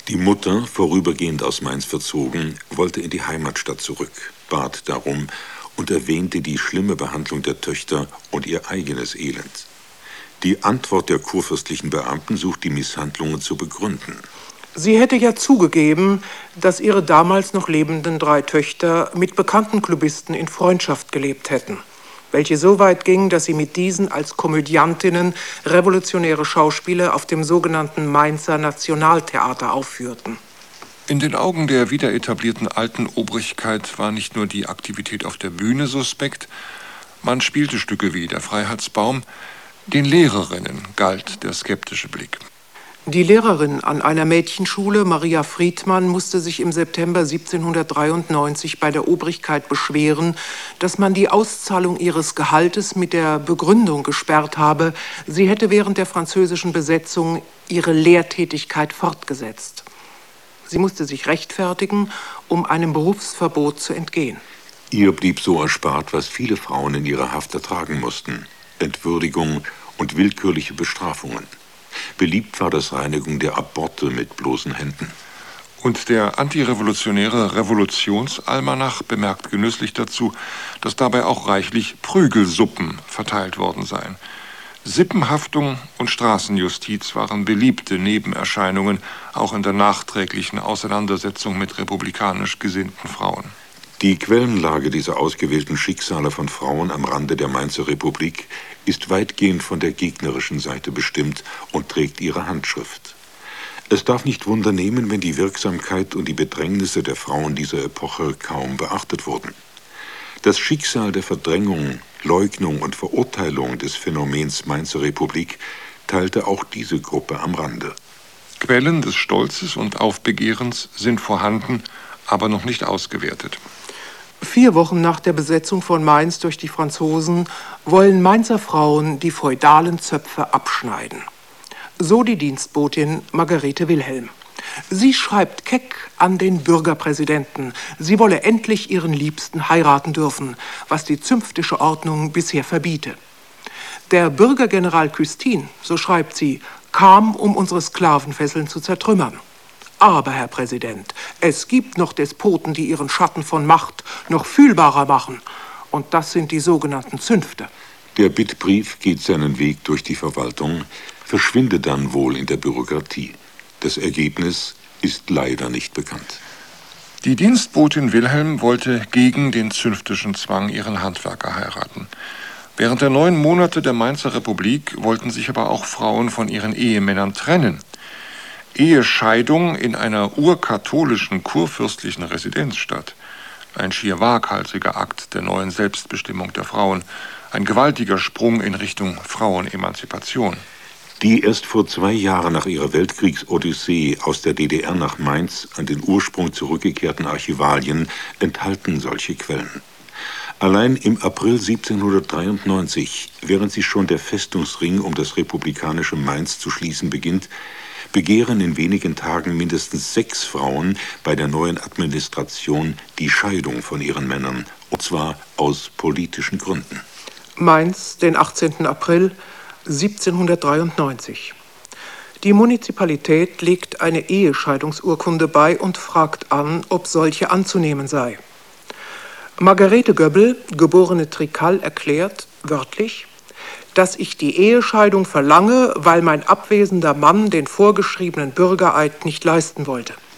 Die Mutter, vorübergehend aus Mainz verzogen, wollte in die Heimatstadt zurück, bat darum und erwähnte die schlimme Behandlung der Töchter und ihr eigenes Elend. Die Antwort der kurfürstlichen Beamten sucht die Misshandlungen zu begründen. Sie hätte ja zugegeben, dass ihre damals noch lebenden 3 Töchter mit bekannten Klubisten in Freundschaft gelebt hätten, welche so weit ging, dass sie mit diesen als Komödiantinnen revolutionäre Schauspiele auf dem sogenannten Mainzer Nationaltheater aufführten. In den Augen der wiederetablierten alten Obrigkeit war nicht nur die Aktivität auf der Bühne suspekt, man spielte Stücke wie Der Freiheitsbaum, den Lehrerinnen galt der skeptische Blick. Die Lehrerin an einer Mädchenschule, Maria Friedmann, musste sich im September 1793 bei der Obrigkeit beschweren, dass man die Auszahlung ihres Gehaltes mit der Begründung gesperrt habe, sie hätte während der französischen Besetzung ihre Lehrtätigkeit fortgesetzt. Sie musste sich rechtfertigen, um einem Berufsverbot zu entgehen. Ihr blieb so erspart, was viele Frauen in ihrer Haft ertragen mussten: Entwürdigung und willkürliche Bestrafungen. Beliebt war das Reinigen der Aborte mit bloßen Händen. Und der antirevolutionäre Revolutionsalmanach bemerkt genüsslich dazu, dass dabei auch reichlich Prügelsuppen verteilt worden seien. Sippenhaftung und Straßenjustiz waren beliebte Nebenerscheinungen, auch in der nachträglichen Auseinandersetzung mit republikanisch gesinnten Frauen. Die Quellenlage dieser ausgewählten Schicksale von Frauen am Rande der Mainzer Republik ist weitgehend von der gegnerischen Seite bestimmt und trägt ihre Handschrift. Es darf nicht Wunder nehmen, wenn die Wirksamkeit und die Bedrängnisse der Frauen dieser Epoche kaum beachtet wurden. Das Schicksal der Verdrängung, Leugnung und Verurteilung des Phänomens Mainzer Republik teilte auch diese Gruppe am Rande. Quellen des Stolzes und Aufbegehrens sind vorhanden, aber noch nicht ausgewertet. 4 Wochen nach der Besetzung von Mainz durch die Franzosen wollen Mainzer Frauen die feudalen Zöpfe abschneiden. So die Dienstbotin Margarete Wilhelm. Sie schreibt keck an den Bürgerpräsidenten, sie wolle endlich ihren Liebsten heiraten dürfen, was die zünftische Ordnung bisher verbiete. Der Bürgergeneral Custine, so schreibt sie, kam, um unsere Sklavenfesseln zu zertrümmern. Aber, Herr Präsident, es gibt noch Despoten, die ihren Schatten von Macht noch fühlbarer machen. Und das sind die sogenannten Zünfte. Der Bittbrief geht seinen Weg durch die Verwaltung, verschwindet dann wohl in der Bürokratie. Das Ergebnis ist leider nicht bekannt. Die Dienstbotin Wilhelm wollte gegen den zünftischen Zwang ihren Handwerker heiraten. Während der 9 Monate der Mainzer Republik wollten sich aber auch Frauen von ihren Ehemännern trennen. Ehescheidung in einer urkatholischen kurfürstlichen Residenzstadt. Ein schier waghalsiger Akt der neuen Selbstbestimmung der Frauen. Ein gewaltiger Sprung in Richtung Frauenemanzipation. Die erst vor 2 Jahren nach ihrer Weltkriegsodyssee aus der DDR nach Mainz an den Ursprung zurückgekehrten Archivalien enthalten solche Quellen. Allein im April 1793, während sich schon der Festungsring um das republikanische Mainz zu schließen beginnt, begehren in wenigen Tagen mindestens 6 Frauen bei der neuen Administration die Scheidung von ihren Männern, und zwar aus politischen Gründen. Mainz, den 18. April 1793. Die Munizipalität legt eine Ehescheidungsurkunde bei und fragt an, ob solche anzunehmen sei. Margarete Göbbel, geborene Trikal, erklärt, wörtlich, dass ich die Ehescheidung verlange, weil mein abwesender Mann den vorgeschriebenen Bürgereid nicht leisten wollte.